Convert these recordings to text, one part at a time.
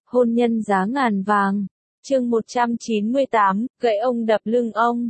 hôn nhân giá ngàn vàng. Chương 198, gậy ông đập lưng ông.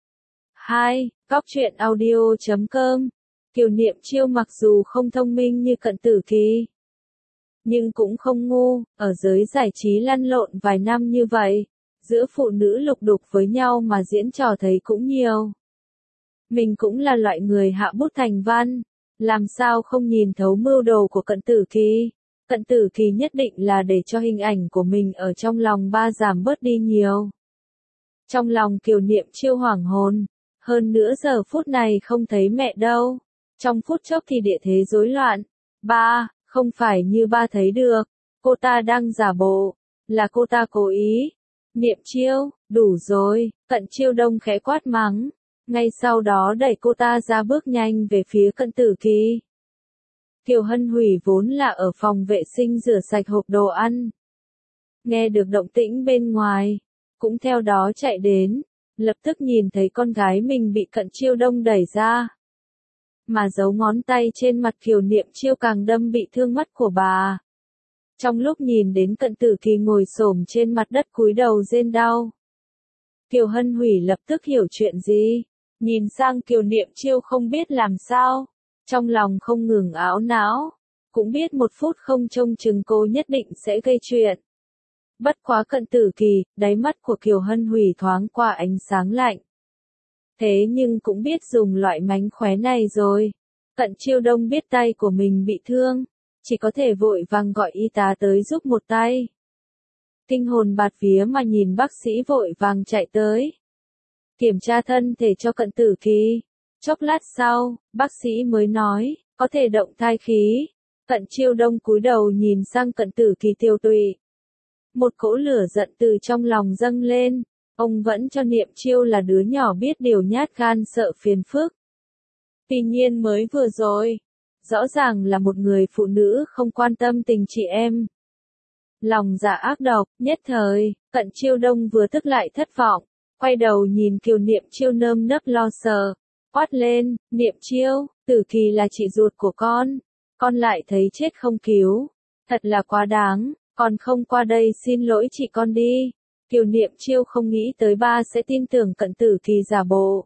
2. Góc truyện audio.com. Kiều Niệm Chiêu mặc dù không thông minh như Cận Tử Kỳ, nhưng cũng không ngu, ở giới giải trí lăn lộn vài năm như vậy, giữa phụ nữ lục đục với nhau mà diễn trò thấy cũng nhiều. Mình cũng là loại người hạ bút thành văn, làm sao không nhìn thấu mưu đồ của Cận Tử Kỳ. Cận Tử Kỳ nhất định là để cho hình ảnh của mình ở trong lòng ba giảm bớt đi nhiều. Trong lòng Kiều Niệm Chiêu hoảng hồn, hơn nữa giờ phút này không thấy mẹ đâu. Trong phút chốc thì địa thế rối loạn. Ba, không phải như ba thấy được, cô ta đang giả bộ, là cô ta cố ý. Niệm Chiêu, đủ rồi, Cận Chiêu Đông khẽ quát mắng, ngay sau đó đẩy cô ta ra bước nhanh về phía Cận Tử Kỳ. Kiều Hân Hủy vốn là ở phòng vệ sinh rửa sạch hộp đồ ăn. Nghe được động tĩnh bên ngoài, cũng theo đó chạy đến, lập tức nhìn thấy con gái mình bị Cận Chiêu Đông đẩy ra. Mà giấu ngón tay trên mặt Kiều Niệm Chiêu càng đâm bị thương mắt của bà. Trong lúc nhìn đến Cận Tử Kỳ ngồi xổm trên mặt đất cúi đầu rên đau, Kiều Hân Hủy lập tức hiểu chuyện gì, nhìn sang Kiều Niệm Chiêu không biết làm sao, trong lòng không ngừng ảo não, cũng biết một phút không trông chừng cô nhất định sẽ gây chuyện. Bất quá Cận Tử Kỳ, đáy mắt của Kiều Hân Hủy thoáng qua ánh sáng lạnh. Thế nhưng cũng biết dùng loại mánh khóe này rồi. Cận Chiêu Đông biết tay của mình bị thương, chỉ có thể vội vàng gọi y tá tới giúp một tay. Kinh hồn bạt vía mà nhìn bác sĩ vội vàng chạy tới, kiểm tra thân thể cho Cận Tử Kỳ. Chốc lát sau, bác sĩ mới nói, có thể động thai khí. Cận Chiêu Đông cúi đầu nhìn sang Cận Tử Kỳ tiêu tụy. Một cỗ lửa giận từ trong lòng dâng lên, ông vẫn cho Niệm Chiêu là đứa nhỏ biết điều nhát gan sợ phiền phức. Tuy nhiên mới vừa rồi, rõ ràng là một người phụ nữ không quan tâm tình chị em. Lòng dạ ác độc, nhất thời, Cận Chiêu Đông vừa tức lại thất vọng, quay đầu nhìn Kiều Niệm Chiêu nơm nớp lo sợ, quát lên, Niệm Chiêu, Tử Kỳ là chị ruột của con lại thấy chết không cứu, thật là quá đáng, con không qua đây xin lỗi chị con đi. Kiều Niệm Chiêu không nghĩ tới ba sẽ tin tưởng Cận Tử Kỳ giả bộ.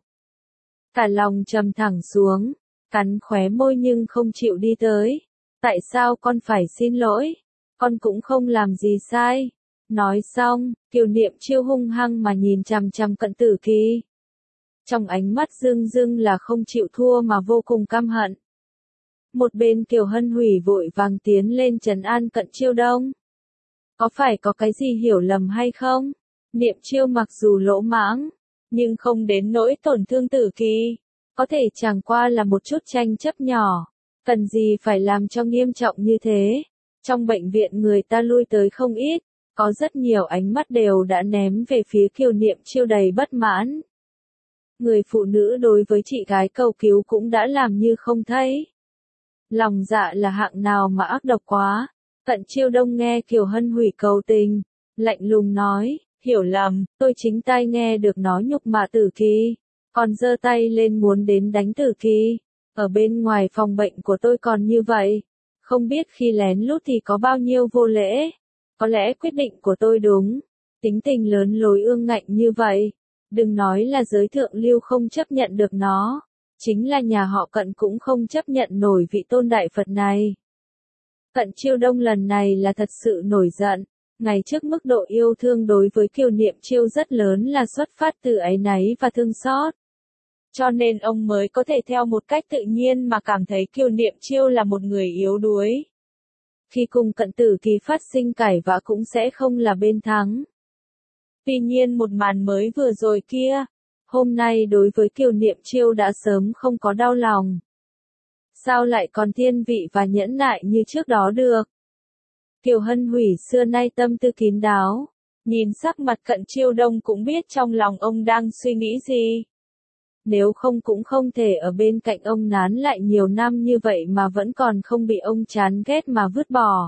Cả lòng trầm thẳng xuống, cắn khóe môi nhưng không chịu đi tới. Tại sao con phải xin lỗi? Con cũng không làm gì sai. Nói xong, Kiều Niệm Chiêu hung hăng mà nhìn chằm chằm Cận Tử Kỳ. Trong ánh mắt rưng rưng là không chịu thua mà vô cùng căm hận. Một bên Kiều Hân Hủy vội vàng tiến lên trấn an Cận Chiêu Đông. Có phải có cái gì hiểu lầm hay không? Niệm Chiêu mặc dù lỗ mãng, nhưng không đến nỗi tổn thương Tử Kỳ. Có thể chẳng qua là một chút tranh chấp nhỏ. Cần gì phải làm cho nghiêm trọng như thế? Trong bệnh viện người ta lui tới không ít, có rất nhiều ánh mắt đều đã ném về phía Kiều Niệm Chiêu đầy bất mãn. Người phụ nữ đối với chị gái cầu cứu cũng đã làm như không thấy. Lòng dạ là hạng nào mà ác độc quá. Cận Chiêu Đông nghe Kiều Hân Hủy cầu tình, lạnh lùng nói, hiểu lầm, tôi chính tai nghe được nó nhục mạ Tử Kỳ, còn giơ tay lên muốn đến đánh Tử Kỳ. Ở bên ngoài phòng bệnh của tôi còn như vậy, không biết khi lén lút thì có bao nhiêu vô lễ. Có lẽ quyết định của tôi đúng, tính tình lớn lối ương ngạnh như vậy, đừng nói là giới thượng lưu không chấp nhận được nó, chính là nhà họ Cận cũng không chấp nhận nổi vị tôn đại Phật này. Cận Chiêu Đông lần này là thật sự nổi giận, ngày trước mức độ yêu thương đối với Kiều Niệm Chiêu rất lớn là xuất phát từ áy náy và thương xót. Cho nên ông mới có thể theo một cách tự nhiên mà cảm thấy Kiều Niệm Chiêu là một người yếu đuối. Khi cùng Cận Tử Kỳ phát sinh cãi vã cũng sẽ không là bên thắng. Tuy nhiên một màn mới vừa rồi kia, hôm nay đối với Kiều Niệm Chiêu đã sớm không có đau lòng. Sao lại còn thiên vị và nhẫn nại như trước đó được? Kiều Hân Hủy xưa nay tâm tư kín đáo, nhìn sắc mặt Cận Chiêu Đông cũng biết trong lòng ông đang suy nghĩ gì. Nếu không cũng không thể ở bên cạnh ông nán lại nhiều năm như vậy mà vẫn còn không bị ông chán ghét mà vứt bỏ.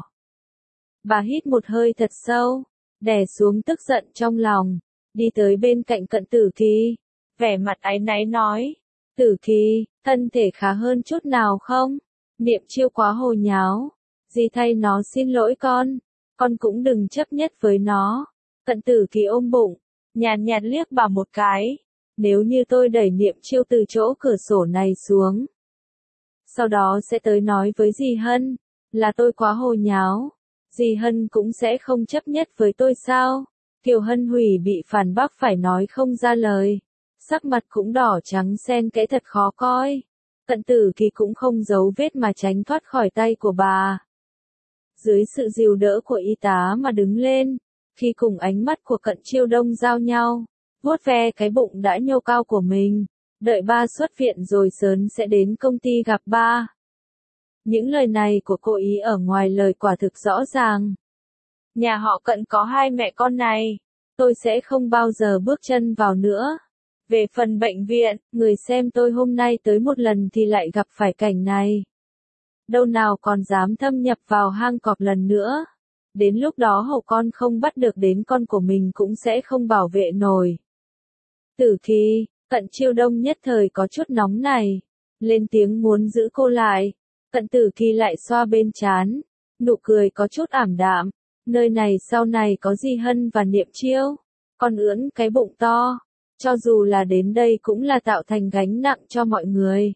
Bà hít một hơi thật sâu, đè xuống tức giận trong lòng, đi tới bên cạnh Cận Tử Kỳ, vẻ mặt áy náy nói, Tử Kỳ, thân thể khá hơn chút nào không? Niệm Chiêu quá hồ nháo, dì thay nó xin lỗi con, con cũng đừng chấp nhất với nó. Cận Tử Kỳ ôm bụng, nhàn nhạt liếc bà một cái. Nếu như tôi đẩy Niệm Chiêu từ chỗ cửa sổ này xuống, sau đó sẽ tới nói với dì Hân, là tôi quá hồ nháo, dì Hân cũng sẽ không chấp nhất với tôi sao? Kiều Hân Hủy bị phản bác phải nói không ra lời, sắc mặt cũng đỏ trắng xen kẽ thật khó coi. Cận Tử Kỳ cũng không giấu vết mà tránh thoát khỏi tay của bà. Dưới sự dìu đỡ của y tá mà đứng lên, khi cùng ánh mắt của Cận Chiêu Đông giao nhau, vuốt ve cái bụng đã nhô cao của mình, đợi ba xuất viện rồi sớm sẽ đến công ty gặp ba. Những lời này của cô ý ở ngoài lời quả thực rõ ràng. Nhà họ Cận có hai mẹ con này, tôi sẽ không bao giờ bước chân vào nữa. Về phần bệnh viện, người xem tôi hôm nay tới một lần thì lại gặp phải cảnh này. Đâu nào còn dám thâm nhập vào hang cọp lần nữa. Đến lúc đó hậu con không bắt được đến con của mình cũng sẽ không bảo vệ nổi. Tử Kỳ, Cận Chiêu Đông nhất thời có chút nóng này, lên tiếng muốn giữ cô lại. Cận Tử Kỳ lại xoa bên trán, nụ cười có chút ảm đạm. Nơi này sau này có Di Hân và Niệm Chiêu, con ưỡn cái bụng to, cho dù là đến đây cũng là tạo thành gánh nặng cho mọi người.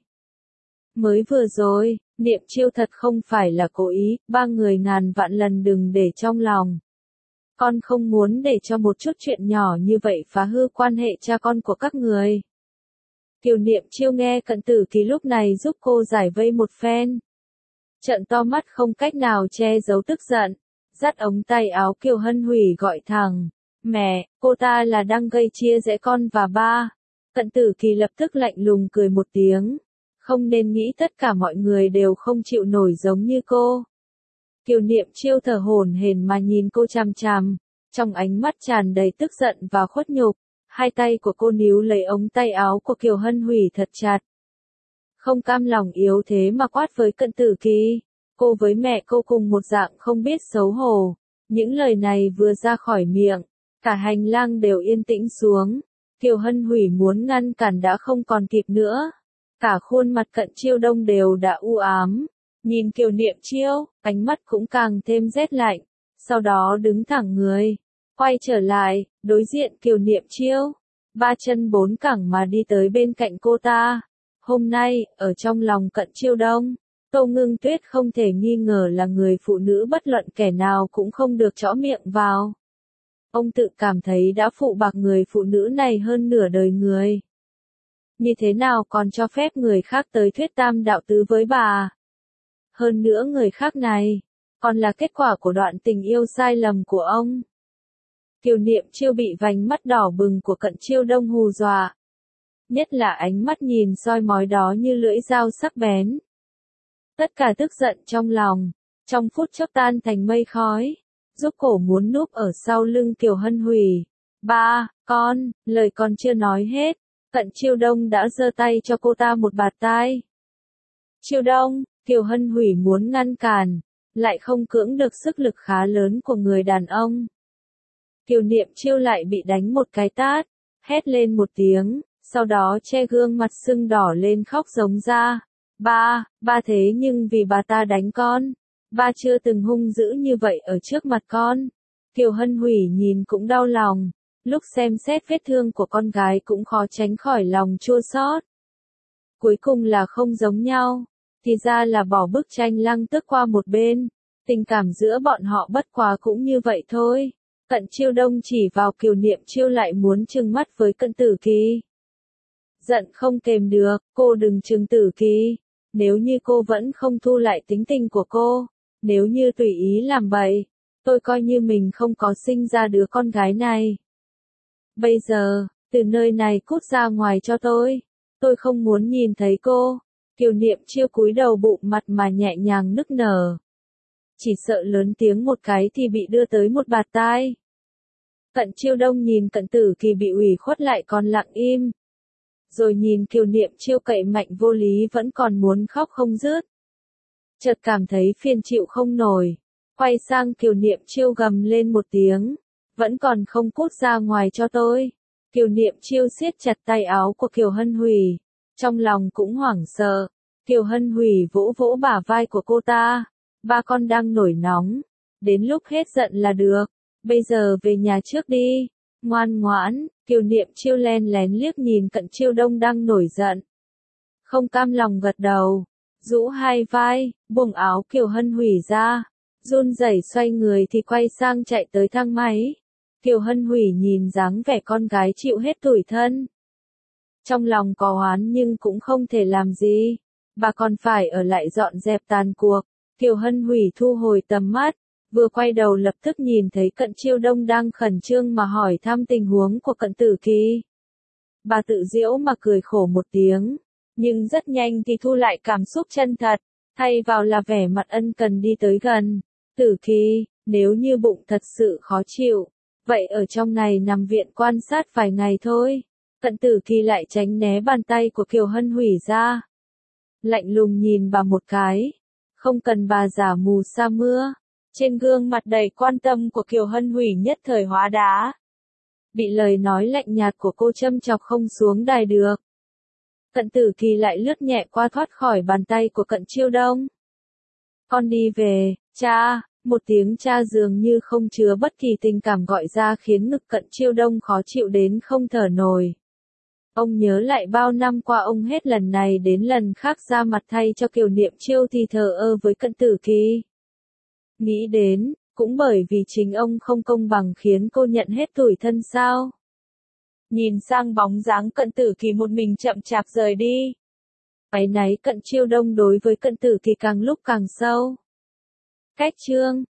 Mới vừa rồi, Niệm Chiêu thật không phải là cố ý, ba người ngàn vạn lần đừng để trong lòng. Con không muốn để cho một chút chuyện nhỏ như vậy phá hư quan hệ cha con của các người. Kiều Niệm Chiêu nghe Cận Tử Kỳ lúc này giúp cô giải vây một phen. Trợn to mắt không cách nào che giấu tức giận, dắt ống tay áo Kiều Hân Hủy gọi thẳng. Mẹ, cô ta là đang gây chia rẽ con và ba. Cận Tử Kỳ lập tức lạnh lùng cười một tiếng. Không nên nghĩ tất cả mọi người đều không chịu nổi giống như cô. Kiều Niệm Chiêu thở hổn hển mà nhìn cô chằm chằm, trong ánh mắt tràn đầy tức giận và khuất nhục. Hai tay của cô níu lấy ống tay áo của Kiều Hân Hủy thật chặt. Không cam lòng yếu thế mà quát với Cận Tử Kỳ. Cô với mẹ cô cùng một dạng không biết xấu hổ. Những lời này vừa ra khỏi miệng, cả hành lang đều yên tĩnh xuống. Kiều Hân Hủy muốn ngăn cản đã không còn kịp nữa. Cả khuôn mặt Cận Chiêu Đông đều đã u ám. Nhìn Kiều Niệm Chiêu, ánh mắt cũng càng thêm rét lạnh. Sau đó đứng thẳng người, quay trở lại, đối diện Kiều Niệm Chiêu. Ba chân bốn cẳng mà đi tới bên cạnh cô ta. Hôm nay, ở trong lòng Cận Chiêu Đông, Tô Ngưng Tuyết không thể nghi ngờ là người phụ nữ bất luận kẻ nào cũng không được chõ miệng vào. Ông tự cảm thấy đã phụ bạc người phụ nữ này hơn nửa đời người. Như thế nào còn cho phép người khác tới thuyết tam đạo tứ với bà? Hơn nữa người khác này, còn là kết quả của đoạn tình yêu sai lầm của ông. Kiều Niệm Chiêu bị vành mắt đỏ bừng của Cận Chiêu Đông hù dọa. Nhất là ánh mắt nhìn soi mói đó như lưỡi dao sắc bén. Tất cả tức giận trong lòng, trong phút chốc tan thành mây khói, giúp cổ muốn núp ở sau lưng Kiều Hân Hủy. Ba, con, lời con chưa nói hết, Cận Chiêu Đông đã giơ tay cho cô ta một bạt tai. Chiêu Đông, Kiều Hân Hủy muốn ngăn cản, lại không cưỡng được sức lực khá lớn của người đàn ông. Kiều Niệm Chiêu lại bị đánh một cái tát, hét lên một tiếng, sau đó che gương mặt sưng đỏ lên khóc giống ra. Ba thế nhưng vì bà ta đánh con, ba chưa từng hung dữ như vậy ở trước mặt con. Kiều Hân Hủy nhìn cũng đau lòng, lúc xem xét vết thương của con gái cũng khó tránh khỏi lòng chua xót. Cuối cùng là không giống nhau, thì ra là bỏ bức tranh Lăng Tước qua một bên, tình cảm giữa bọn họ bất quá cũng như vậy thôi. Cận Chiêu Đông chỉ vào Kiều Niệm Chiêu lại muốn trừng mắt với Cận Tử Kỳ. Giận không kềm được, cô đừng trừng Tử Kỳ. Nếu như cô vẫn không thu lại tính tình của cô, nếu như tùy ý làm bậy, tôi coi như mình không có sinh ra đứa con gái này. Bây giờ, từ nơi này cút ra ngoài cho tôi không muốn nhìn thấy cô. Kiều Niệm Chiêu cúi đầu bụng mặt mà nhẹ nhàng nức nở. Chỉ sợ lớn tiếng một cái thì bị đưa tới một bạt tai. Cận Chiêu Đông nhìn Cận Tử Kỳ bị ủy khuất lại còn lặng im. Rồi nhìn Kiều Niệm Chiêu cậy mạnh vô lý vẫn còn muốn khóc không dứt. Chợt cảm thấy phiền chịu không nổi. Quay sang Kiều Niệm Chiêu gầm lên một tiếng. Vẫn còn không cút ra ngoài cho tôi. Kiều Niệm Chiêu siết chặt tay áo của Kiều Hân Hủy. Trong lòng cũng hoảng sợ. Kiều Hân Hủy vỗ vỗ bả vai của cô ta. Ba con đang nổi nóng. đến lúc hết giận là được. Bây giờ về nhà trước đi. Ngoan ngoãn, Kiều Niệm Chiêu len lén liếc nhìn Cận Chiêu Đông đang nổi giận. Không cam lòng gật đầu, rũ hai vai, buông áo Kiều Hân Hủy ra, run rẩy xoay người thì quay sang chạy tới thang máy. Kiều Hân Hủy nhìn dáng vẻ con gái chịu hết tủi thân. Trong lòng có oán nhưng cũng không thể làm gì. Bà còn phải ở lại dọn dẹp tàn cuộc. Kiều Hân Hủy thu hồi tầm mắt, vừa quay đầu lập tức nhìn thấy Cận Chiêu Đông đang khẩn trương mà hỏi thăm tình huống của Cận Tử Kỳ. Bà tự giễu mà cười khổ một tiếng, nhưng rất nhanh thì thu lại cảm xúc chân thật, thay vào là vẻ mặt ân cần đi tới gần. Tử Kỳ, nếu như bụng thật sự khó chịu, vậy ở trong này nằm viện quan sát vài ngày thôi. Cận Tử Kỳ lại tránh né bàn tay của Kiều Hân Hủy ra. Lạnh lùng nhìn bà một cái. Không cần bà giả mù sa mưa. Trên gương mặt đầy quan tâm của Kiều Hân Hủy nhất thời hóa đá. Bị lời nói lạnh nhạt của cô châm chọc không xuống đài được. Cận Tử Kỳ lại lướt nhẹ qua thoát khỏi bàn tay của Cận Chiêu Đông. Con đi về, cha. Một tiếng cha dường như không chứa bất kỳ tình cảm gọi ra khiến ngực Cận Chiêu Đông khó chịu đến không thở nổi. Ông nhớ lại bao năm qua ông hết lần này đến lần khác ra mặt thay cho Kiều Niệm Chiêu thì thờ ơ với Cận Tử Kỳ. Nghĩ đến, cũng bởi vì chính ông không công bằng khiến cô nhận hết tủi thân sao. Nhìn sang bóng dáng Cận Tử Kỳ một mình chậm chạp rời đi. Áy náy Cận Chiêu Đông đối với Cận Tử Kỳ càng lúc càng sâu. Cách chương